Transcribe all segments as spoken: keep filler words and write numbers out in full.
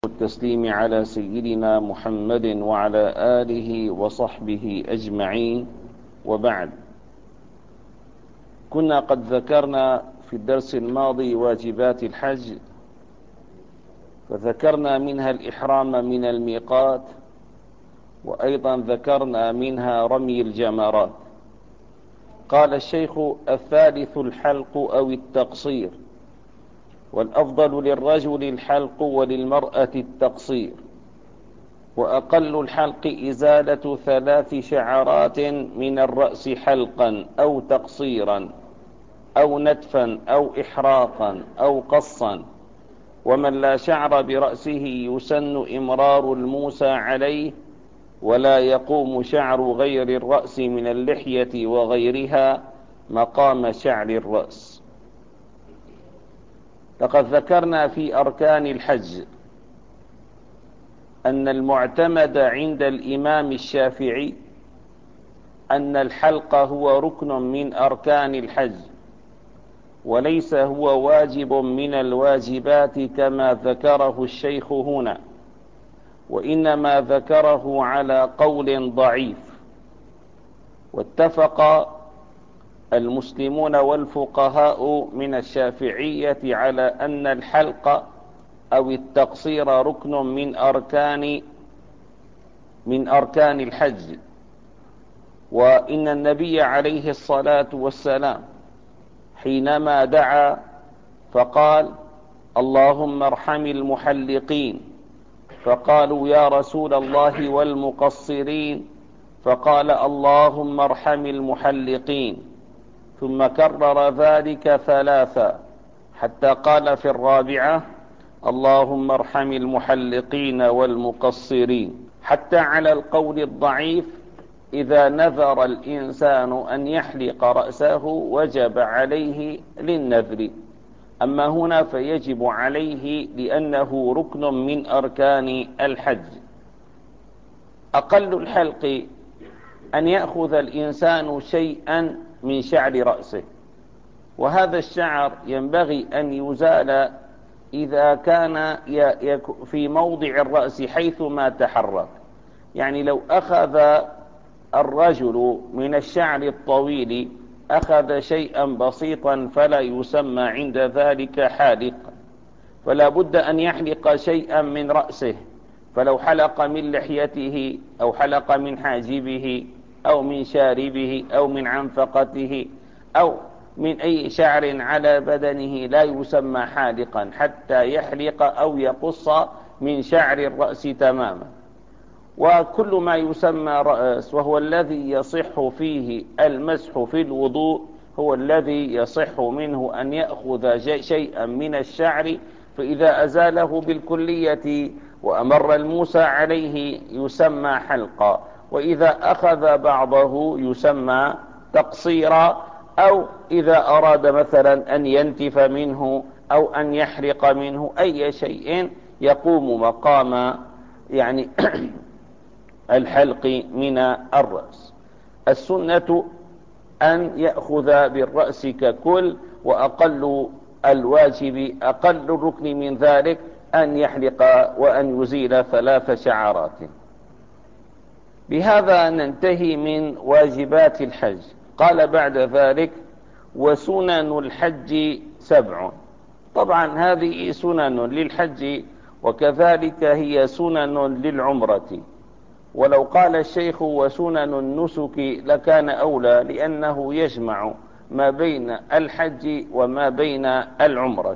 التسليم على سيدنا محمد وعلى آله وصحبه أجمعين، وبعد. كنا قد ذكرنا في الدرس الماضي واجبات الحج، فذكرنا منها الإحرام من الميقات، وأيضا ذكرنا منها رمي الجمرات. قال الشيخ: الثالث الحلق أو التقصير، والأفضل للرجل الحلق وللمرأة التقصير، وأقل الحلق إزالة ثلاث شعرات من الرأس حلقا أو تقصيرا أو نتفا أو إحراقا أو قصا. ومن لا شعر برأسه يسن إمرار الموسى عليه، ولا يقوم شعر غير الرأس من اللحية وغيرها مقام شعر الرأس. لقد ذكرنا في أركان الحج أن المعتمد عند الإمام الشافعي أن الحلق هو ركن من أركان الحج، وليس هو واجب من الواجبات كما ذكره الشيخ هنا، وإنما ذكره على قول ضعيف. واتفق المسلمون والفقهاء من الشافعية على أن الحلق أو التقصير ركن من أركان من أركان الحج. وإن النبي عليه الصلاة والسلام حينما دعا فقال: اللهم ارحم المحلقين، فقالوا: يا رسول الله والمقصرين، فقال: اللهم ارحم المحلقين، ثم كرر ذلك ثلاثا حتى قال في الرابعة: اللهم ارحم المحلقين والمقصرين. حتى على القول الضعيف إذا نذر الإنسان أن يحلق رأسه وجب عليه للنذر، أما هنا فيجب عليه لأنه ركن من أركان الحج. أقل الحلق أن يأخذ الإنسان شيئا من شعر رأسه، وهذا الشعر ينبغي أن يزال إذا كان في موضع الرأس حيثما تحرك. يعني لو أخذ الرجل من الشعر الطويل أخذ شيئا بسيطا فلا يسمى عند ذلك حالق، فلا بد أن يحلق شيئا من رأسه. فلو حلق من لحيته أو حلق من حاجبه أو من شاربه أو من عنفقته أو من أي شعر على بدنه لا يسمى حالقا حتى يحلق أو يقص من شعر الرأس تماما. وكل ما يسمى رأس وهو الذي يصح فيه المسح في الوضوء هو الذي يصح منه أن يأخذ شيئا من الشعر، فإذا أزاله بالكلية وأمر الموسى عليه يسمى حلقا، وإذا أخذ بعضه يسمى تقصيرا، أو إذا أراد مثلا أن ينتف منه أو أن يحرق منه أي شيء يقوم مقام يعني الحلق من الرأس. السنة أن يأخذ بالرأس ككل، وأقل الواجب أقل الركن من ذلك أن يحلق وأن يزيل ثلاث شعرات. بهذا ننتهي من واجبات الحج. قال بعد ذلك: وسنن الحج سبع. طبعا هذه سنن للحج وكذلك هي سنن للعمرة، ولو قال الشيخ وسنن النسك لكان أولى، لأنه يجمع ما بين الحج وما بين العمرة.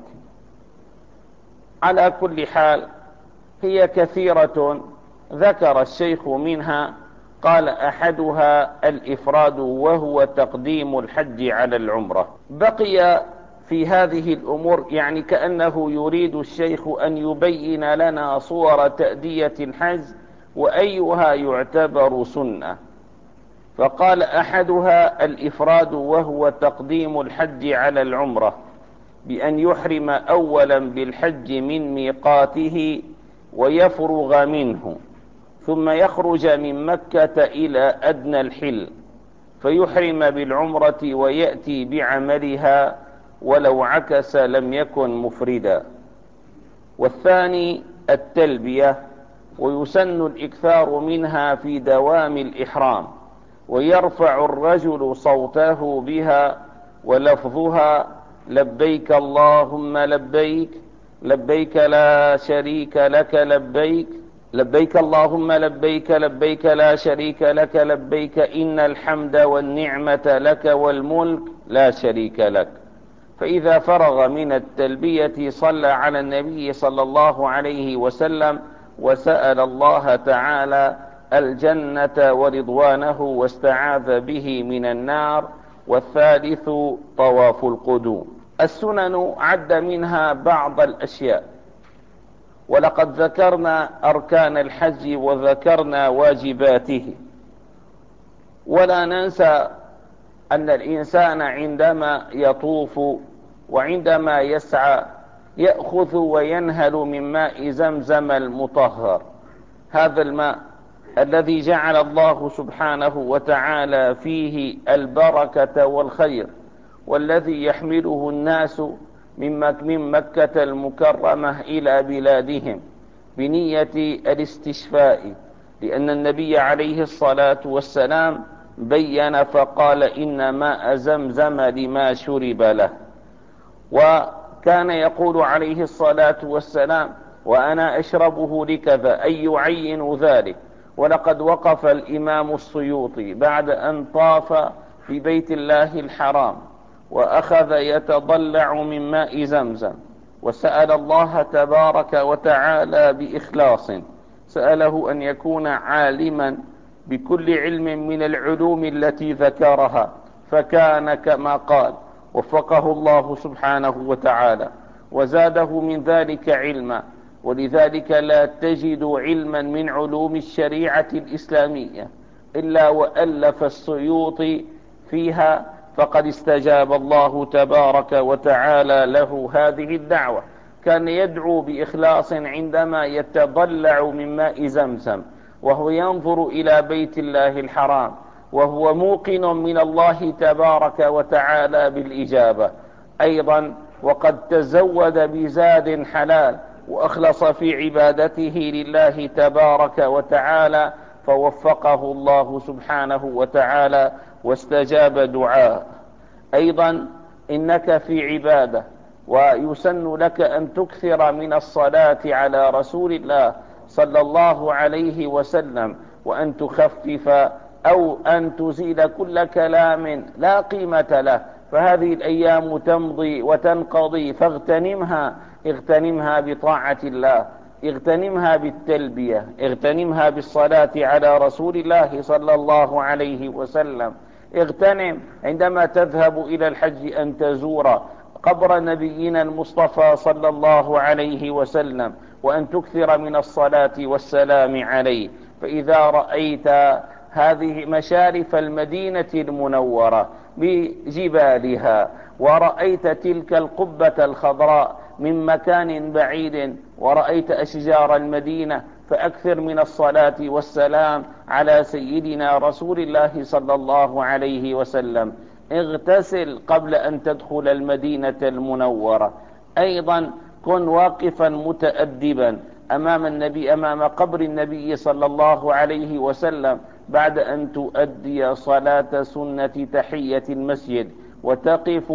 على كل حال هي كثيرة، ذكر الشيخ منها قال: أحدها الإفراد وهو تقديم الحج على العمرة. بقي في هذه الأمور يعني كأنه يريد الشيخ أن يبين لنا صور تأدية الحج وأيها يعتبر سنة. فقال: أحدها الإفراد وهو تقديم الحج على العمرة، بأن يحرم أولا بالحج من ميقاته ويفرغ منه، ثم يخرج من مكة إلى أدنى الحل فيحرم بالعمرة ويأتي بعملها، ولو عكس لم يكن مفردا. والثاني التلبية، ويسن الإكثار منها في دوام الإحرام، ويرفع الرجل صوته بها، ولفظها لبيك اللهم لبيك، لبيك لا شريك لك لبيك، لبيك اللهم لبيك لبيك لا شريك لك لبيك إن الحمد والنعمة لك والملك لا شريك لك. فإذا فرغ من التلبية صلى على النبي صلى الله عليه وسلم، وسأل الله تعالى الجنة ورضوانه، واستعاذ به من النار. والثالث طواف القدوم. السنن عد منها بعض الأشياء، ولقد ذكرنا أركان الحج وذكرنا واجباته. ولا ننسى أن الإنسان عندما يطوف وعندما يسعى يأخذ وينهل من ماء زمزم المطهر، هذا الماء الذي جعل الله سبحانه وتعالى فيه البركة والخير، والذي يحمله الناس من مكة المكرمة إلى بلادهم بنية الاستشفاء، لأن النبي عليه الصلاة والسلام بين فقال إن ماء زمزم لما شرب له. وكان يقول عليه الصلاة والسلام وأنا أشربه لكذا، أي يعين ذلك. ولقد وقف الإمام السيوطي بعد أن طاف في بيت الله الحرام وأخذ يتضلع من ماء زمزم، وسأل الله تبارك وتعالى بإخلاص، سأله أن يكون عالما بكل علم من العلوم التي ذكرها، فكان كما قال، وفقه الله سبحانه وتعالى وزاده من ذلك علما. ولذلك لا تجد علما من علوم الشريعة الإسلامية إلا وألف السيوطي فيها، فقد استجاب الله تبارك وتعالى له هذه الدعوة. كان يدعو بإخلاص عندما يتضلع من ماء زمزم وهو ينظر إلى بيت الله الحرام، وهو موقن من الله تبارك وتعالى بالإجابة. أيضا وقد تزود بزاد حلال وأخلص في عبادته لله تبارك وتعالى، فوفقه الله سبحانه وتعالى واستجاب دعاء. أيضا إنك في عبادة، ويسن لك أن تكثر من الصلاة على رسول الله صلى الله عليه وسلم، وأن تخفف أو أن تزيل كل كلام لا قيمة له، فهذه الأيام تمضي وتنقضي، فاغتنمها، اغتنمها بطاعة الله، اغتنمها بالتلبية، اغتنمها بالصلاة على رسول الله صلى الله عليه وسلم. اغتنم عندما تذهب إلى الحج أن تزور قبر نبينا المصطفى صلى الله عليه وسلم، وأن تكثر من الصلاة والسلام عليه. فإذا رأيت هذه مشارف المدينة المنورة بجبالها، ورأيت تلك القبة الخضراء من مكان بعيد، ورأيت أشجار المدينة، فأكثر من الصلاة والسلام على سيدنا رسول الله صلى الله عليه وسلم. اغتسل قبل أن تدخل المدينة المنورة. أيضا كن واقفا متأدبا أمام النبي، أمام قبر النبي صلى الله عليه وسلم، بعد أن تؤدي صلاة سنة تحية المسجد، وتقف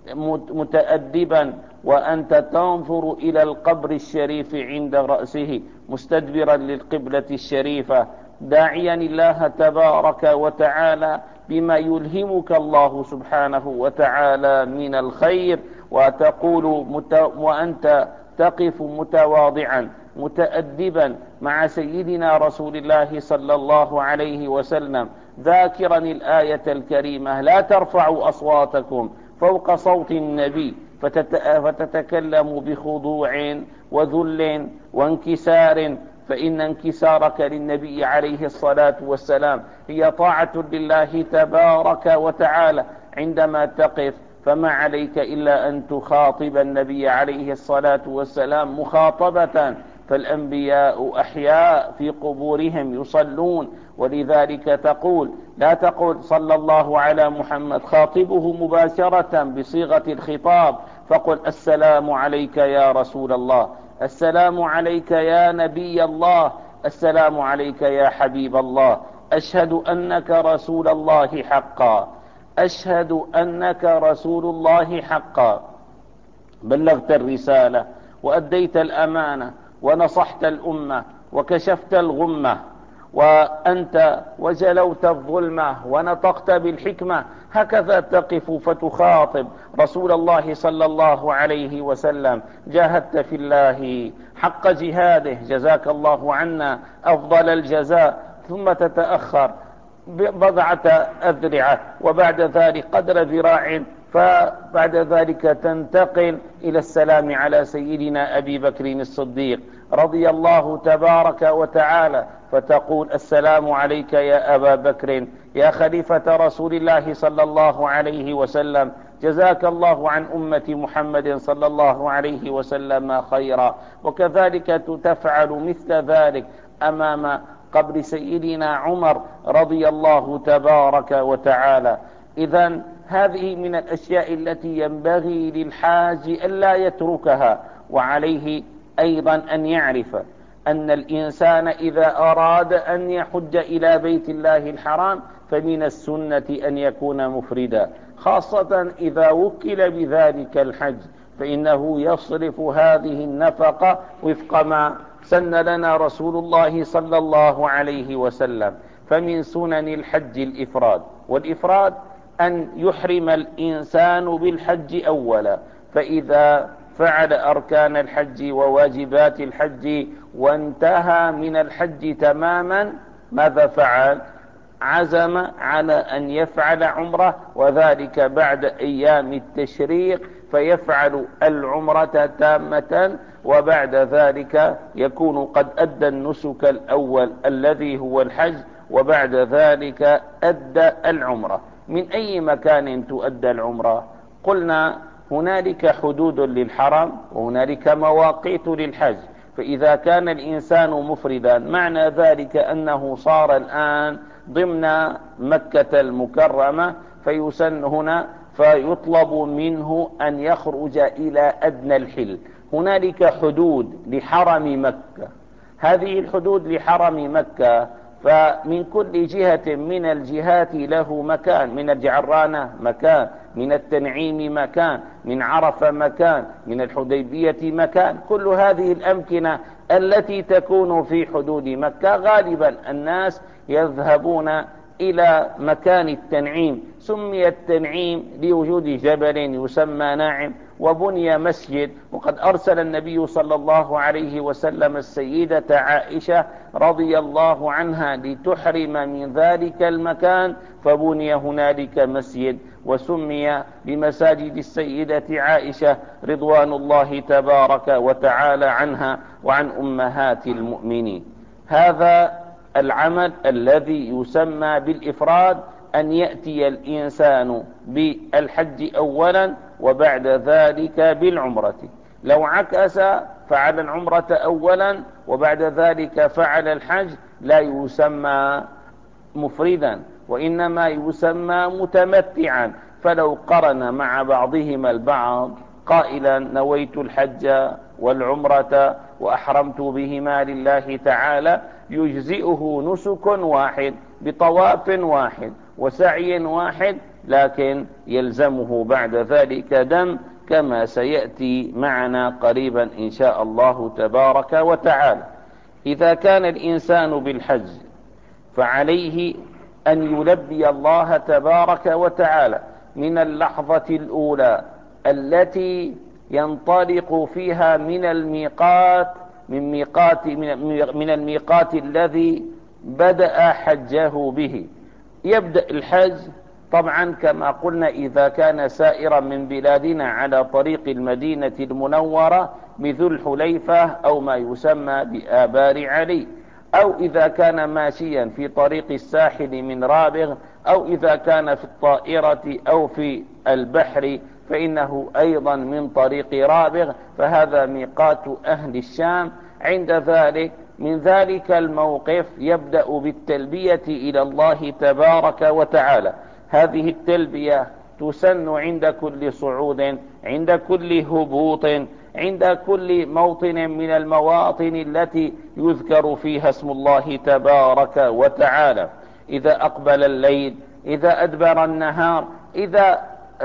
متأدبا وأنت تنظر إلى القبر الشريف عند رأسه مستدبرا للقبلة الشريفة، داعيا الله تبارك وتعالى بما يلهمك الله سبحانه وتعالى من الخير، وتقول مت... وأنت تقف متواضعا متأدبا مع سيدنا رسول الله صلى الله عليه وسلم، ذاكرا الآية الكريمة لا ترفعوا أصواتكم فوق صوت النبي، فتت... فتتكلم بخضوع وذل وانكسار، فإن انكسارك للنبي عليه الصلاة والسلام هي طاعة لله تبارك وتعالى. عندما تقف فما عليك إلا أن تخاطب النبي عليه الصلاة والسلام مخاطبة، فالأنبياء أحياء في قبورهم يصلون، ولذلك تقول لا تقول صلى الله على محمد، خاطبه مباشرة بصيغة الخطاب، فقل السلام عليك يا رسول الله، السلام عليك يا نبي الله، السلام عليك يا حبيب الله، أشهد أنك رسول الله حقا، أشهد أنك رسول الله حقا، بلغت الرسالة وأديت الأمانة ونصحت الأمة وكشفت الغمة وأنت وجلوت الظلمة ونطقت بالحكمة. هكذا تقف فتخاطب رسول الله صلى الله عليه وسلم. جاهدت في الله حق جهاده، جزاك الله عنا أفضل الجزاء. ثم تتأخر بضعة أذرعة وبعد ذلك قدر ذراع، فبعد ذلك تنتقل إلى السلام على سيدنا أبي بكر الصديق رضي الله تبارك وتعالى، فتقول السلام عليك يا أبا بكر يا خليفة رسول الله صلى الله عليه وسلم، جزاك الله عن أمة محمد صلى الله عليه وسلم خيرا. وكذلك تفعل مثل ذلك أمام قبر سيدنا عمر رضي الله تبارك وتعالى. إذن هذه من الأشياء التي ينبغي للحاج ألا يتركها. وعليه أيضا أن يعرف أن الإنسان إذا أراد أن يحج إلى بيت الله الحرام فمن السنة أن يكون مفردا، خاصة إذا وكل بذلك الحج، فإنه يصرف هذه النفقة وفق ما سن لنا رسول الله صلى الله عليه وسلم. فمن سنن الحج الإفراد، والإفراد أن يحرم الإنسان بالحج أولا، فإذا فعل أركان الحج وواجبات الحج وانتهى من الحج تماما ماذا فعل؟ عزم على أن يفعل عمره، وذلك بعد أيام التشريق، فيفعل العمرة تامة، وبعد ذلك يكون قد أدى النسك الأول الذي هو الحج، وبعد ذلك أدى العمرة. من أي مكان تؤدى العمرة؟ قلنا هنالك حدود للحرم وهنالك مواقيت للحج. فإذا كان الإنسان مفردا معنى ذلك أنه صار الآن ضمن مكة المكرمة، فيسن هنا فيطلب منه أن يخرج إلى أدنى الحل. هنالك حدود لحرم مكة، هذه الحدود لحرم مكة، فمن كل جهة من الجهات له مكان، من الجعرانة مكان، من التنعيم مكان، من عرفة مكان، من الحديبية مكان. كل هذه الأمكنة التي تكون في حدود مكة غالبا الناس يذهبون إلى مكان التنعيم. سمي التنعيم لوجود جبل يسمى ناعم، وبني مسجد، وقد أرسل النبي صلى الله عليه وسلم السيدة عائشة رضي الله عنها لتحرم من ذلك المكان، فبني هنالك مسجد وسمي بمساجد السيدة عائشة رضوان الله تبارك وتعالى عنها وعن أمهات المؤمنين. هذا العمل الذي يسمى بالإفراد، أن يأتي الإنسان بالحج أولا وبعد ذلك بالعمرة. لو عكس فعل العمرة أولا وبعد ذلك فعل الحج لا يسمى مفردا، وإنما يسمى متمتعا. فلو قرن مع بعضهما البعض قائلا نويت الحج والعمرة وأحرمت بهما لله تعالى، يجزئه نسك واحد بطواف واحد وسعي واحد، لكن يلزمه بعد ذلك دم كما سيأتي معنا قريبا إن شاء الله تبارك وتعالى. إذا كان الإنسان بالحج فعليه أن يلبي الله تبارك وتعالى من اللحظة الأولى التي ينطلق فيها من الميقات من ميقات من الميقات الذي بدأ حجه به. يبدأ الحج طبعا كما قلنا إذا كان سائرا من بلادنا على طريق المدينة المنورة بذو الحليفة أو ما يسمى بآبار علي، أو إذا كان ماشيا في طريق الساحل من رابغ، أو إذا كان في الطائرة أو في البحر فإنه أيضا من طريق رابغ، فهذا ميقات أهل الشام. عند ذلك من ذلك الموقف يبدأ بالتلبية إلى الله تبارك وتعالى. هذه التلبية تسن عند كل صعود، عند كل هبوط، عند كل موطن من المواطن التي يذكر فيها اسم الله تبارك وتعالى. إذا أقبل الليل، إذا أدبر النهار، إذا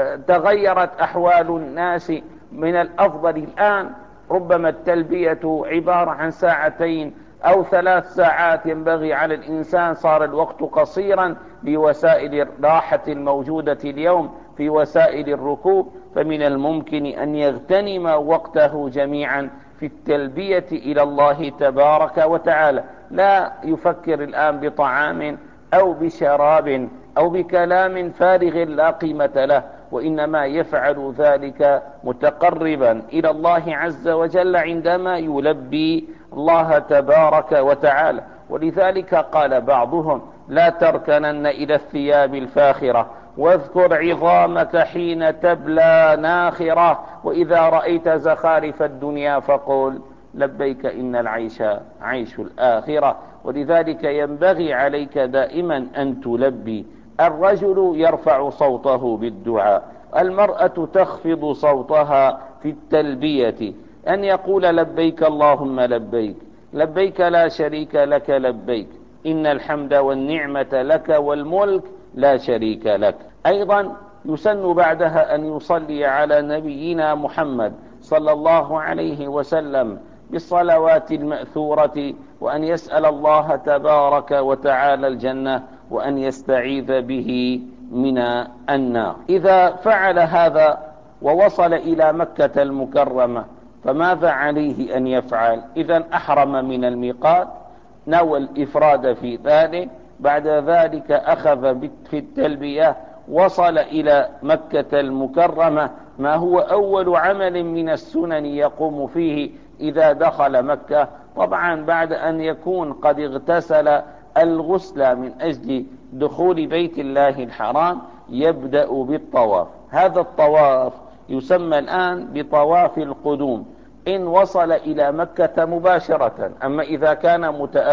تغيرت أحوال الناس، من الأفضل الآن ربما التلبية عبارة عن ساعتين أو ثلاث ساعات، ينبغي على الإنسان، صار الوقت قصيرا بوسائل الراحة الموجودة اليوم في وسائل الركوب، فمن الممكن أن يغتنم وقته جميعا في التلبية إلى الله تبارك وتعالى. لا يفكر الآن بطعام أو بشراب أو بكلام فارغ لا قيمة له، وإنما يفعل ذلك متقربا إلى الله عز وجل عندما يلبي الله تبارك وتعالى. ولذلك قال بعضهم: لا تركنن إلى الثياب الفاخرة، واذكر عظامك حين تبلى ناخرة، وإذا رأيت زخارف الدنيا فقل لبيك إن العيش عيش الآخرة. ولذلك ينبغي عليك دائما أن تلبي. الرجل يرفع صوته بالدعاء، المرأة تخفض صوتها في التلبية، أن يقول لبيك اللهم لبيك، لبيك لا شريك لك لبيك، إن الحمد والنعمة لك والملك لا شريك لك. أيضا يسن بعدها أن يصلي على نبينا محمد صلى الله عليه وسلم بالصلوات المأثورة، وأن يسأل الله تبارك وتعالى الجنة، وأن يستعيذ به من النار. إذا فعل هذا ووصل إلى مكة المكرمة فماذا عليه أن يفعل؟ إذا أحرم من الميقات، نوى الإفراد في ذلك، بعد ذلك أخذ في التلبية، وصل إلى مكة المكرمة. ما هو أول عمل من السنن يقوم فيه إذا دخل مكة؟ طبعا بعد أن يكون قد اغتسل الغسل من أجل دخول بيت الله الحرام، يبدأ بالطواف. هذا الطواف يسمى الآن بطواف القدوم إن وصل إلى مكة مباشرة. أما إذا كان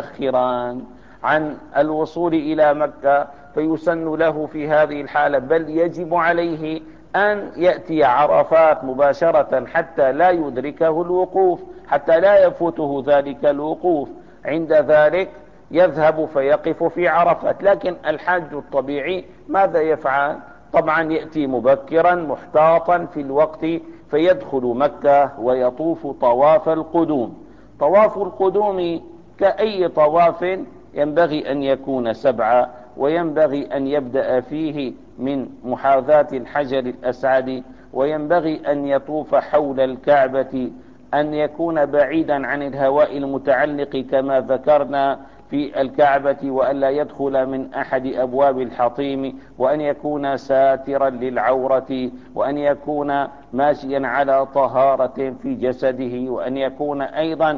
متأخرا عن الوصول إلى مكة فيسن له في هذه الحالة، بل يجب عليه أن يأتي عرفات مباشرة حتى لا يدركه الوقوف، حتى لا يفوته ذلك الوقوف. عند ذلك يذهب فيقف في عرفات. لكن الحاج الطبيعي ماذا يفعل؟ طبعا يأتي مبكرا محتاطا في الوقت، فيدخل مكة ويطوف طواف القدوم. طواف القدوم كأي طواف ينبغي أن يكون سبعة، وينبغي أن يبدأ فيه من محاذاة الحجر الأسعد، وينبغي أن يطوف حول الكعبة، أن يكون بعيدا عن الهواء المتعلق كما ذكرنا في الكعبة، وأن لا يدخل من أحد أبواب الحطيم، وأن يكون ساترا للعورة، وأن يكون ماشيا على طهارة في جسده، وأن يكون أيضا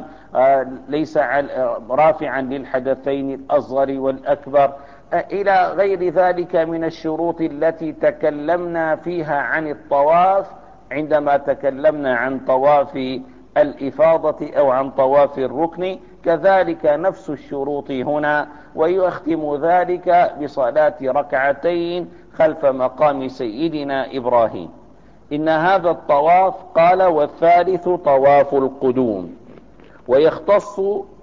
ليس رافعا للحدثين الأصغر والأكبر، إلى غير ذلك من الشروط التي تكلمنا فيها عن الطواف عندما تكلمنا عن طواف الإفاضة أو عن طواف الركن. كذلك نفس الشروط هنا، ويختم ذلك بصلاة ركعتين خلف مقام سيدنا إبراهيم. إن هذا الطواف قال والثالث طواف القدوم، ويختص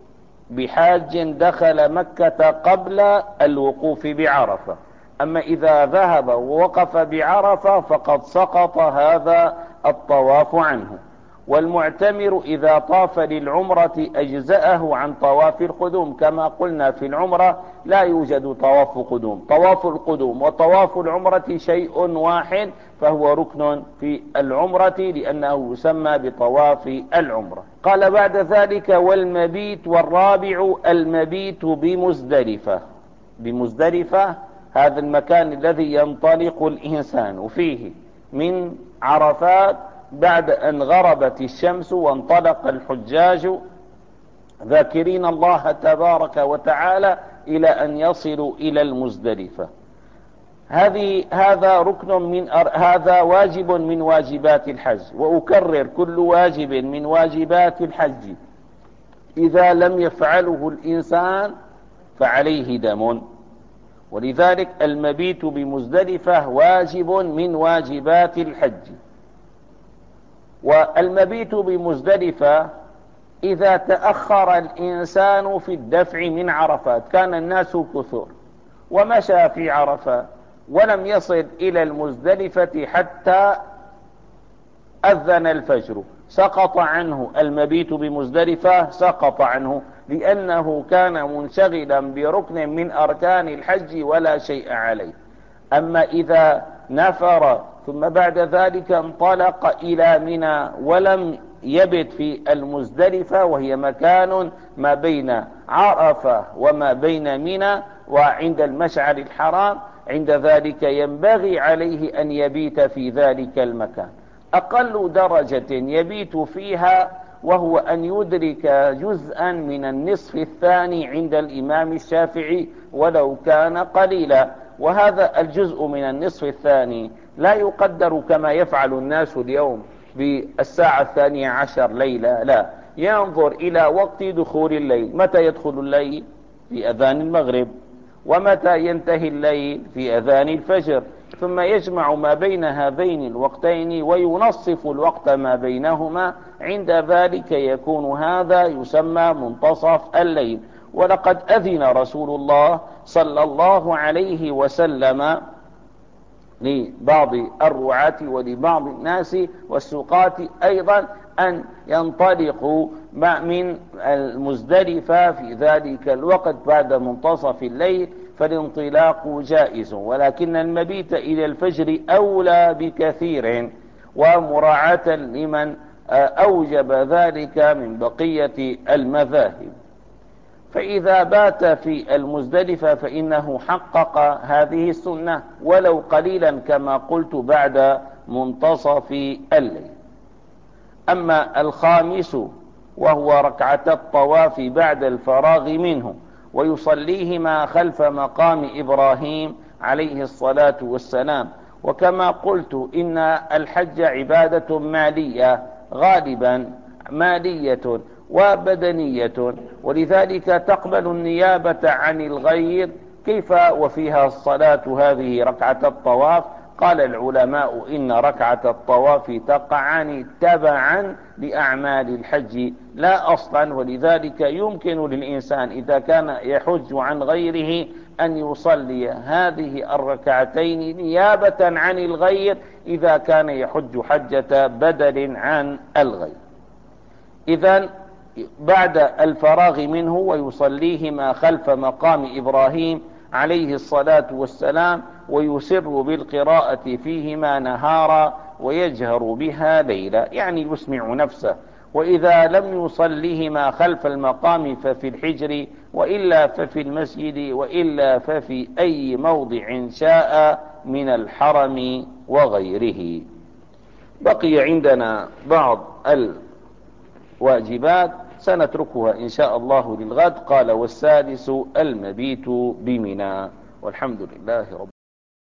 بحاج دخل مكة قبل الوقوف بعرفة. أما إذا ذهب ووقف بعرفة فقد سقط هذا الطواف عنه. والمعتمر إذا طاف للعمرة أجزأه عن طواف القدوم، كما قلنا في العمرة لا يوجد طواف قدوم، طواف القدوم وطواف العمرة شيء واحد، فهو ركن في العمرة لأنه يسمى بطواف العمرة. قال بعد ذلك والمبيت، والرابع المبيت بمزدلفة. بمزدلفة هذا المكان الذي ينطلق الإنسان فيه من عرفات بعد أن غربت الشمس وانطلق الحجاج ذاكرين الله تبارك وتعالى إلى أن يصلوا إلى المزدلفة. هذه هذا ركن من هذا واجب من واجبات الحج. وأكرر، كل واجب من واجبات الحج إذا لم يفعله الإنسان فعليه دم. ولذلك المبيت بمزدلفة واجب من واجبات الحج. والمبيت بمزدلفة إذا تأخر الإنسان في الدفع من عرفات، كان الناس كثور ومشى في عرفات ولم يصل إلى المزدلفة حتى أذن الفجر، سقط عنه المبيت بمزدلفة، سقط عنه لأنه كان منشغلا بركن من أركان الحج ولا شيء عليه. أما إذا نفر ثم بعد ذلك انطلق إلى منى ولم يبت في المزدلفة، وهي مكان ما بين عرفة وما بين منى وعند المشعر الحرام، عند ذلك ينبغي عليه أن يبيت في ذلك المكان. أقل درجة يبيت فيها وهو أن يدرك جزءا من النصف الثاني عند الإمام الشافعي ولو كان قليلا، وهذا الجزء من النصف الثاني لا يقدر كما يفعل الناس اليوم بالساعة الثانية عشر ليلة، لا، ينظر إلى وقت دخول الليل، متى يدخل الليل؟ في أذان المغرب، ومتى ينتهي الليل؟ في أذان الفجر، ثم يجمع ما بين هذين الوقتين وينصف الوقت ما بينهما، عند ذلك يكون هذا يسمى منتصف الليل. ولقد أذن رسول الله صلى الله عليه وسلم لبعض الرعاة ولبعض الناس والسقاة أيضا أن ينطلقوا من المزدلفة في ذلك الوقت بعد منتصف الليل، فالانطلاق جائز، ولكن المبيت إلى الفجر أولى بكثير، ومراعاة لمن أوجب ذلك من بقية المذاهب. فإذا بات في المزدلفة فإنه حقق هذه السنة ولو قليلا كما قلت بعد منتصف الليل. أما الخامس وهو ركعة الطواف بعد الفراغ منه، ويصليهما خلف مقام إبراهيم عليه الصلاة والسلام. وكما قلت إن الحج عبادة مالية، غالبا مالية وبدنية، ولذلك تقبل النيابة عن الغير. كيف وفيها الصلاة هذه ركعة الطواف؟ قال العلماء إن ركعة الطواف تقعان تبعا لأعمال الحج لا أصلا، ولذلك يمكن للإنسان إذا كان يحج عن غيره أن يصلي هذه الركعتين نيابة عن الغير إذا كان يحج حجة بدل عن الغير. إذن بعد الفراغ منه ويصليهما خلف مقام إبراهيم عليه الصلاة والسلام، ويسر بالقراءة فيهما نهارا ويجهر بها ليلا، يعني يسمع نفسه. وإذا لم يصليهما خلف المقام ففي الحجر، وإلا ففي المسجد، وإلا ففي أي موضع شاء من الحرم وغيره. بقي عندنا بعض الواجبات سنتركها إن شاء الله للغد. قال: والسادس المبيت بمنى. والحمد لله رب